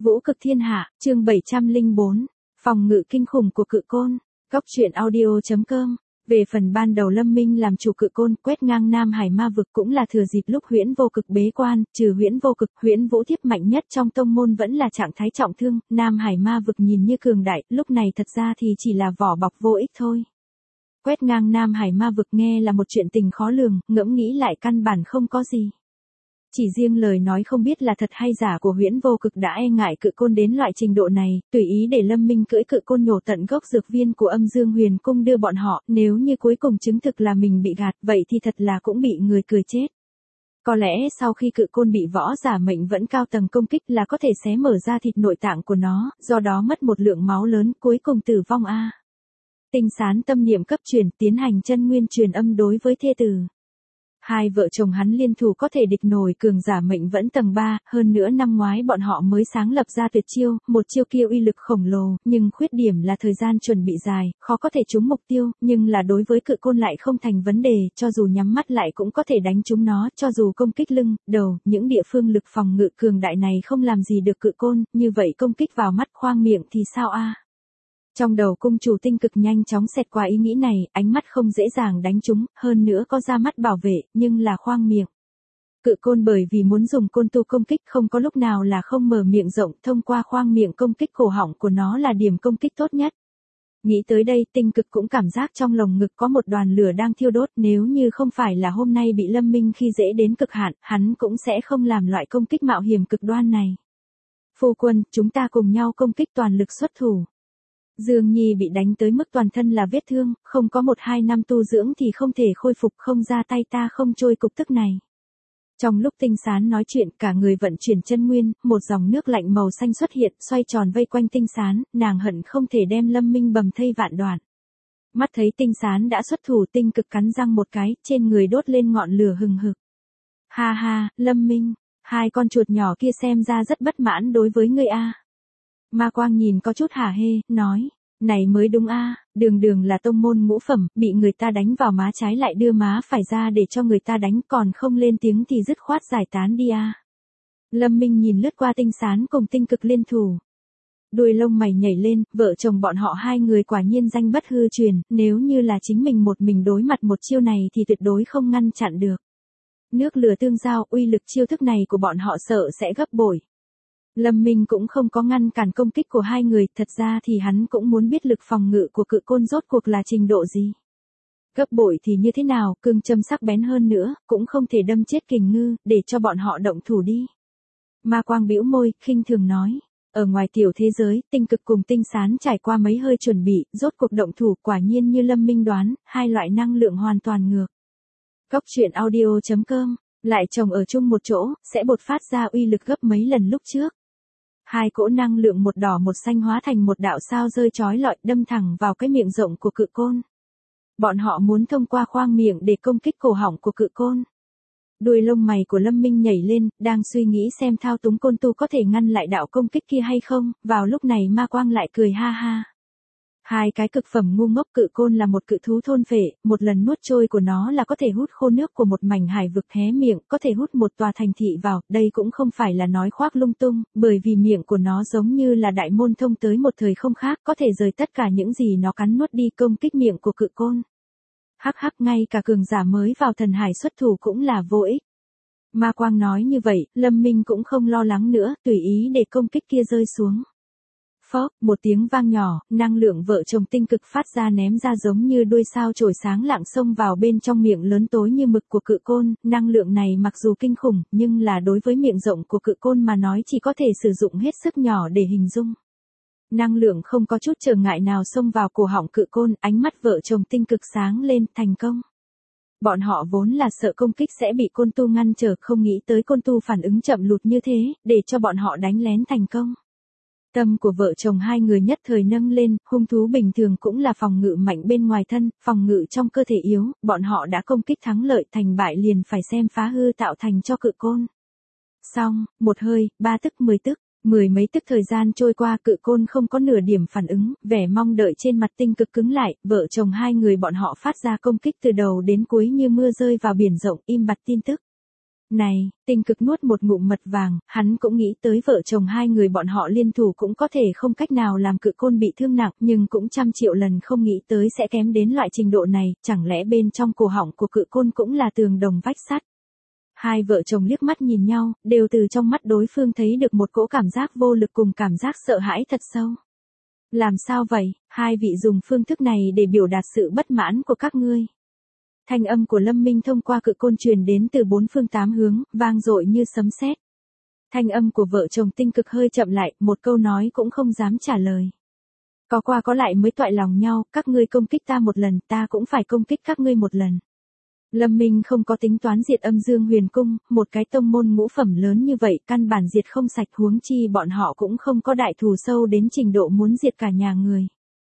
Vũ cực thiên hạ, chương 704, phòng ngự kinh khủng của cự côn, góc truyện audio.com. Về phần ban đầu Lâm Minh làm chủ cự côn quét ngang Nam Hải ma vực cũng là thừa dịp lúc Huyễn Vô Cực bế quan, trừ Huyễn Vô Cực, Huyễn Vũ Thiếp mạnh nhất trong tông môn vẫn là trạng thái trọng thương, Nam Hải ma vực nhìn như cường đại, lúc này thật ra thì chỉ là vỏ bọc vô ích thôi. Quét ngang Nam Hải ma vực nghe là một chuyện tình khó lường, ngẫm nghĩ lại căn bản không có gì. Chỉ riêng lời nói không biết là thật hay giả của Huyễn Vô Cực đã e ngại cự côn đến loại trình độ này, tùy ý để Lâm Minh cưỡi cự côn nhổ tận gốc dược viên của Âm Dương Huyền Cung đưa bọn họ, nếu như cuối cùng chứng thực là mình bị gạt, vậy thì thật là cũng bị người cười chết. Có lẽ sau khi cự côn bị võ giả mệnh vẫn cao tầng công kích là có thể xé mở ra thịt nội tạng của nó, do đó mất một lượng máu lớn, cuối cùng tử vong a. Tinh Sán tâm niệm cấp truyền, tiến hành chân nguyên truyền âm đối với thê tử. Hai vợ chồng hắn liên thủ có thể địch nổi cường giả mệnh vẫn tầng 3, hơn nữa năm ngoái bọn họ mới sáng lập ra tuyệt chiêu, một chiêu kia uy lực khổng lồ, nhưng khuyết điểm là thời gian chuẩn bị dài, khó có thể trúng mục tiêu, nhưng là đối với cự côn lại không thành vấn đề, cho dù nhắm mắt lại cũng có thể đánh trúng nó, cho dù công kích lưng, đầu, những địa phương lực phòng ngự cường đại này không làm gì được cự côn, như vậy công kích vào mắt khoang miệng thì sao a? Trong đầu cung chủ Tinh Cực nhanh chóng xẹt qua ý nghĩ này, ánh mắt không dễ dàng đánh trúng, hơn nữa có ra mắt bảo vệ, nhưng là khoang miệng. Cự côn bởi vì muốn dùng côn tu công kích không có lúc nào là không mở miệng rộng, thông qua khoang miệng công kích cổ họng của nó là điểm công kích tốt nhất. Nghĩ tới đây Tinh Cực cũng cảm giác trong lồng ngực có một đoàn lửa đang thiêu đốt, nếu như không phải là hôm nay bị Lâm Minh khi dễ đến cực hạn, hắn cũng sẽ không làm loại công kích mạo hiểm cực đoan này. Phu quân, chúng ta cùng nhau công kích toàn lực xuất thủ. Dương Nhi bị đánh tới mức toàn thân là vết thương, không có 1-2 năm tu dưỡng thì không thể khôi phục, không ra tay ta không trôi cục tức này. Trong lúc Tinh Sán nói chuyện, cả người vận chuyển chân nguyên, một dòng nước lạnh màu xanh xuất hiện, xoay tròn vây quanh Tinh Sán, nàng hận không thể đem Lâm Minh bầm thây vạn đoạn. Mắt thấy Tinh Sán đã xuất thủ, Tinh Cực cắn răng một cái, trên người đốt lên ngọn lửa hừng hực. Ha ha, Lâm Minh, hai con chuột nhỏ kia xem ra rất bất mãn đối với ngươi a. Ma Quang nhìn có chút hả hê, nói, này mới đúng a, đường đường là tông môn ngũ phẩm, bị người ta đánh vào má trái lại đưa má phải ra để cho người ta đánh, còn không lên tiếng thì dứt khoát giải tán đi a. Lâm Minh nhìn lướt qua Tinh Sán cùng Tinh Cực liên thủ. Đuôi lông mày nhảy lên, vợ chồng bọn họ hai người quả nhiên danh bất hư truyền, nếu như là chính mình một mình đối mặt một chiêu này thì tuyệt đối không ngăn chặn được. Nước lửa tương giao, uy lực chiêu thức này của bọn họ sợ sẽ gấp bội. Lâm Minh cũng không có ngăn cản công kích của hai người, thật ra thì hắn cũng muốn biết lực phòng ngự của cự côn rốt cuộc là trình độ gì. Gấp bội thì như thế nào, cương châm sắc bén hơn nữa, cũng không thể đâm chết Kình Ngư, để cho bọn họ động thủ đi. Ma Quang bĩu môi, khinh thường nói, ở ngoài tiểu thế giới, Tinh Cực cùng Tinh Sán trải qua mấy hơi chuẩn bị, rốt cuộc động thủ, quả nhiên như Lâm Minh đoán, hai loại năng lượng hoàn toàn ngược. Góc truyện audio.com, lại chồng ở chung một chỗ, sẽ bộc phát ra uy lực gấp mấy lần lúc trước. Hai cỗ năng lượng một đỏ một xanh hóa thành một đạo sao rơi chói lọi đâm thẳng vào cái miệng rộng của cự côn. Bọn họ muốn thông qua khoang miệng để công kích cổ họng của cự côn. Đuôi lông mày của Lâm Minh nhảy lên, đang suy nghĩ xem thao túng côn tu có thể ngăn lại đạo công kích kia hay không, vào lúc này Ma Quang lại cười ha ha. Hai cái cực phẩm ngu ngốc, cự côn là một cự thú thôn phệ, một lần nuốt trôi của nó là có thể hút khô nước của một mảnh hải vực, hé miệng, có thể hút một tòa thành thị vào, đây cũng không phải là nói khoác lung tung, bởi vì miệng của nó giống như là đại môn thông tới một thời không khác, có thể rời tất cả những gì nó cắn nuốt đi công kích miệng của cự côn. Hắc hắc, ngay cả cường giả mới vào thần hải xuất thủ cũng là vô ích. Ma Quang nói như vậy, Lâm Minh cũng không lo lắng nữa, tùy ý để công kích kia rơi xuống. Phốc, một tiếng vang nhỏ, năng lượng vợ chồng Tinh Cực phát ra ném ra giống như đuôi sao chổi sáng lạng xông vào bên trong miệng lớn tối như mực của cự côn, năng lượng này mặc dù kinh khủng, nhưng là đối với miệng rộng của cự côn mà nói chỉ có thể sử dụng hết sức nhỏ để hình dung. Năng lượng không có chút trở ngại nào xông vào cổ họng cự côn, ánh mắt vợ chồng Tinh Cực sáng lên, thành công. Bọn họ vốn là sợ công kích sẽ bị côn tu ngăn trở, không nghĩ tới côn tu phản ứng chậm lụt như thế, để cho bọn họ đánh lén thành công. Tâm của vợ chồng hai người nhất thời nâng lên, hung thú bình thường cũng là phòng ngự mạnh bên ngoài thân, phòng ngự trong cơ thể yếu, bọn họ đã công kích thắng lợi, thành bại liền phải xem phá hư tạo thành cho cự côn. Xong, một hơi, 3 tức 10 tức, mười mấy tức thời gian trôi qua, cự côn không có nửa điểm phản ứng, vẻ mong đợi trên mặt Tinh Cực cứng lại, vợ chồng hai người bọn họ phát ra công kích từ đầu đến cuối như mưa rơi vào biển rộng, im bặt tin tức. Này, Tinh Cực nuốt một ngụm mật vàng, hắn cũng nghĩ tới vợ chồng hai người bọn họ liên thủ cũng có thể không cách nào làm Cự Côn bị thương nặng, nhưng cũng trăm triệu lần không nghĩ tới sẽ kém đến loại trình độ này, chẳng lẽ bên trong cổ họng của Cự Côn cũng là tường đồng vách sắt. Hai vợ chồng liếc mắt nhìn nhau, đều từ trong mắt đối phương thấy được một cỗ cảm giác vô lực cùng cảm giác sợ hãi thật sâu. Làm sao vậy, hai vị dùng phương thức này để biểu đạt sự bất mãn của các ngươi. Thanh âm của Lâm Minh thông qua Cự Côn truyền đến từ bốn phương tám hướng, vang dội như sấm sét. Thanh âm của vợ chồng Tinh Cực hơi chậm lại, một câu nói cũng không dám trả lời. Có qua có lại mới toại lòng nhau, các ngươi công kích ta một lần, ta cũng phải công kích các ngươi một lần. Lâm Minh không có tính toán diệt Âm Dương Huyền Cung, một cái tông môn ngũ phẩm lớn như vậy, căn bản diệt không sạch, huống chi bọn họ cũng không có đại thù sâu đến trình độ muốn diệt cả nhà người.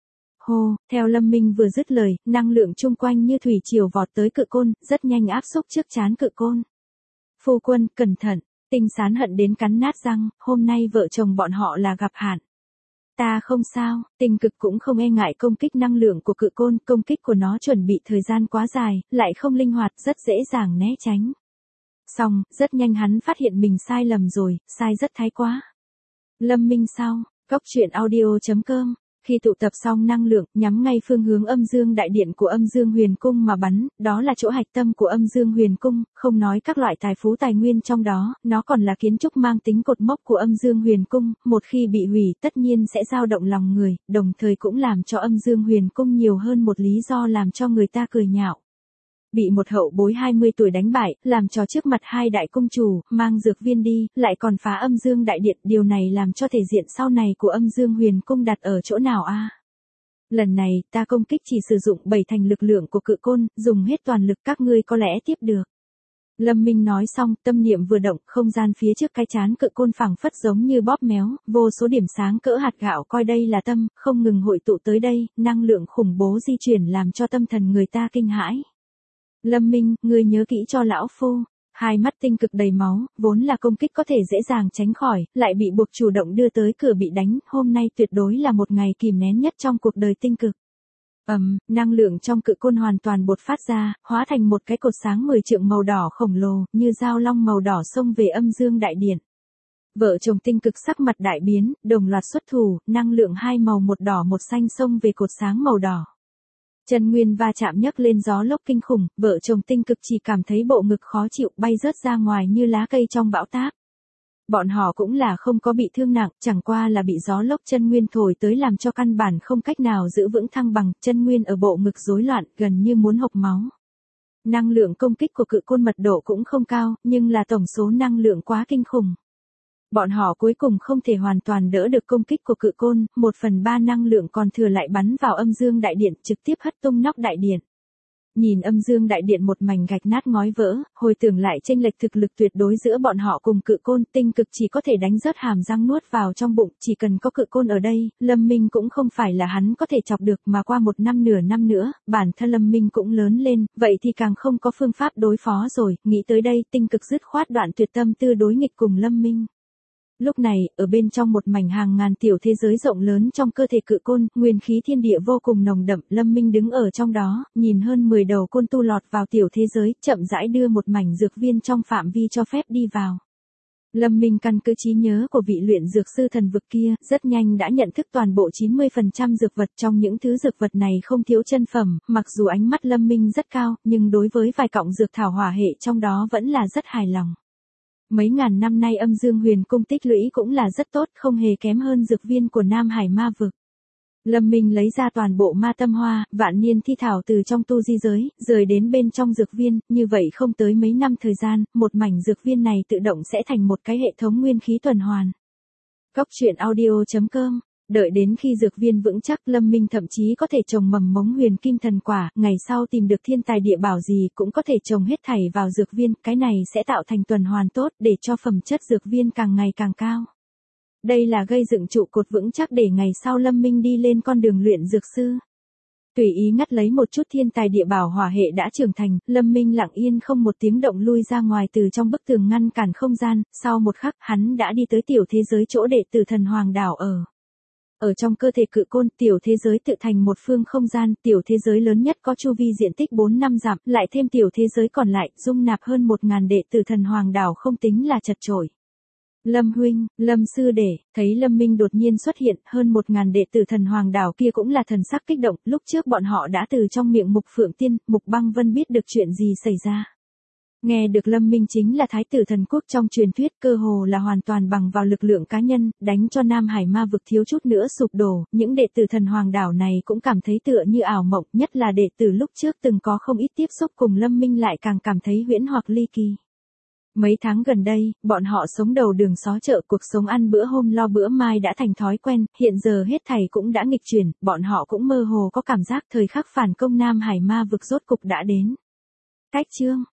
Hô, theo Lâm Minh vừa dứt lời, năng lượng chung quanh như thủy triều vọt tới Cự Côn, rất nhanh áp xúc trước trán Cự Côn. Phu quân, cẩn thận, Tinh Sán hận đến cắn nát răng, hôm nay vợ chồng bọn họ là gặp hạn. Ta không sao, Tinh Cực cũng không e ngại công kích năng lượng của Cự Côn, công kích của nó chuẩn bị thời gian quá dài, lại không linh hoạt, rất dễ dàng né tránh. Xong, rất nhanh hắn phát hiện mình sai lầm rồi, sai rất thái quá. Lâm Minh sao, Góc truyện audio.com. Khi tụ tập xong năng lượng, nhắm ngay phương hướng Âm Dương Đại Điện của Âm Dương Huyền Cung mà bắn, đó là chỗ hạch tâm của Âm Dương Huyền Cung, không nói các loại tài phú tài nguyên trong đó, nó còn là kiến trúc mang tính cột mốc của Âm Dương Huyền Cung, một khi bị hủy tất nhiên sẽ dao động lòng người, đồng thời cũng làm cho Âm Dương Huyền Cung nhiều hơn một lý do làm cho người ta cười nhạo. Bị một hậu bối 20 tuổi đánh bại, làm cho trước mặt hai đại cung chủ, mang dược viên đi, lại còn phá Âm Dương Đại Điện, điều này làm cho thể diện sau này của Âm Dương Huyền Cung đặt ở chỗ nào a? Lần này, ta công kích chỉ sử dụng 7 thành lực lượng của Cự Côn, dùng hết toàn lực các ngươi có lẽ tiếp được. Lâm Minh nói xong, tâm niệm vừa động, không gian phía trước cái chán Cự Côn phẳng phất giống như bóp méo, vô số điểm sáng cỡ hạt gạo coi đây là tâm, không ngừng hội tụ tới đây, năng lượng khủng bố di chuyển làm cho tâm thần người ta kinh hãi. Lâm Minh, ngươi nhớ kỹ cho lão phu. Hai mắt Tinh Cực đầy máu, vốn là công kích có thể dễ dàng tránh khỏi, lại bị buộc chủ động đưa tới cửa bị đánh, hôm nay tuyệt đối là một ngày kìm nén nhất trong cuộc đời Tinh Cực. Năng lượng trong Cự Côn hoàn toàn bột phát ra, hóa thành một cái cột sáng 10 trượng màu đỏ khổng lồ, như dao long màu đỏ xông về Âm Dương Đại Điện. Vợ chồng Tinh Cực sắc mặt đại biến, đồng loạt xuất thủ, năng lượng hai màu một đỏ một xanh xông về cột sáng màu đỏ. Chân nguyên va chạm nhấc lên gió lốc kinh khủng, vợ chồng Tinh Cực chỉ cảm thấy bộ ngực khó chịu, bay rớt ra ngoài như lá cây trong bão táp. Bọn họ cũng là không có bị thương nặng, chẳng qua là bị gió lốc chân nguyên thổi tới làm cho căn bản không cách nào giữ vững thăng bằng, chân nguyên ở bộ ngực rối loạn, gần như muốn hộc máu. Năng lượng công kích của Cự Côn mật độ cũng không cao, nhưng là tổng số năng lượng quá kinh khủng. Bọn họ cuối cùng không thể hoàn toàn đỡ được công kích của Cự Côn, 1/3 năng lượng còn thừa lại bắn vào Âm Dương Đại Điện, trực tiếp hất tung nóc đại điện. Nhìn Âm Dương Đại Điện một mảnh gạch nát ngói vỡ, hồi tưởng lại chênh lệch thực lực tuyệt đối giữa bọn họ cùng Cự Côn, Tinh Cực chỉ có thể đánh rớt hàm răng nuốt vào trong bụng, chỉ cần có Cự Côn ở đây, Lâm Minh cũng không phải là hắn có thể chọc được mà qua một năm nửa năm nữa, bản thân Lâm Minh cũng lớn lên, vậy thì càng không có phương pháp đối phó rồi, nghĩ tới đây, Tinh Cực dứt khoát đoạn tuyệt tâm tư đối nghịch cùng Lâm Minh. Lúc này, ở bên trong một mảnh hàng ngàn tiểu thế giới rộng lớn trong cơ thể Cự Côn, nguyên khí thiên địa vô cùng nồng đậm, Lâm Minh đứng ở trong đó, nhìn hơn 10 đầu côn tu lọt vào tiểu thế giới, chậm rãi đưa một mảnh dược viên trong phạm vi cho phép đi vào. Lâm Minh căn cứ trí nhớ của vị luyện dược sư thần vực kia, rất nhanh đã nhận thức toàn bộ 90% dược vật, trong những thứ dược vật này không thiếu chân phẩm, mặc dù ánh mắt Lâm Minh rất cao, nhưng đối với vài cọng dược thảo hỏa hệ trong đó vẫn là rất hài lòng. Mấy ngàn năm nay Âm Dương Huyền Cung tích lũy cũng là rất tốt, không hề kém hơn dược viên của Nam Hải Ma Vực. Lâm Minh lấy ra toàn bộ ma tâm hoa, vạn niên thi thảo từ trong tu di giới, rời đến bên trong dược viên, như vậy không tới mấy năm thời gian, một mảnh dược viên này tự động sẽ thành một cái hệ thống nguyên khí tuần hoàn. Góc truyện audio.com. Đợi đến khi dược viên vững chắc, Lâm Minh thậm chí có thể trồng mầm mống huyền kim thần quả, ngày sau tìm được thiên tài địa bảo gì cũng có thể trồng hết thảy vào dược viên, cái này sẽ tạo thành tuần hoàn tốt để cho phẩm chất dược viên càng ngày càng cao. Đây là gây dựng trụ cột vững chắc để ngày sau Lâm Minh đi lên con đường luyện dược sư. Tùy ý ngắt lấy một chút thiên tài địa bảo hỏa hệ đã trưởng thành, Lâm Minh lặng yên không một tiếng động lui ra ngoài từ trong bức tường ngăn cản không gian, sau một khắc hắn đã đi tới tiểu thế giới chỗ đệ tử thần hoàng đảo ở. Ở trong cơ thể cự côn, tiểu thế giới tự thành một phương không gian, tiểu thế giới lớn nhất có chu vi diện tích 4-5 dặm, lại thêm tiểu thế giới còn lại, dung nạp hơn 1000 đệ tử thần hoàng đảo không tính là chật chội. Lâm huynh, Lâm sư đệ, thấy Lâm Minh đột nhiên xuất hiện, hơn 1000 đệ tử thần hoàng đảo kia cũng là thần sắc kích động, lúc trước bọn họ đã từ trong miệng Mục Phượng Tiên, Mục Băng Vân biết được chuyện gì xảy ra. Nghe được Lâm Minh chính là thái tử thần quốc trong truyền thuyết, cơ hồ là hoàn toàn bằng vào lực lượng cá nhân, đánh cho Nam Hải ma vực thiếu chút nữa sụp đổ, những đệ tử thần hoàng đảo này cũng cảm thấy tựa như ảo mộng, nhất là đệ tử lúc trước từng có không ít tiếp xúc cùng Lâm Minh lại càng cảm thấy huyễn hoặc ly kỳ. Mấy tháng gần đây, bọn họ sống đầu đường xó chợ, cuộc sống ăn bữa hôm lo bữa mai đã thành thói quen, hiện giờ hết thảy cũng đã nghịch chuyển, bọn họ cũng mơ hồ có cảm giác thời khắc phản công Nam Hải ma vực rốt cục đã đến. Cách chương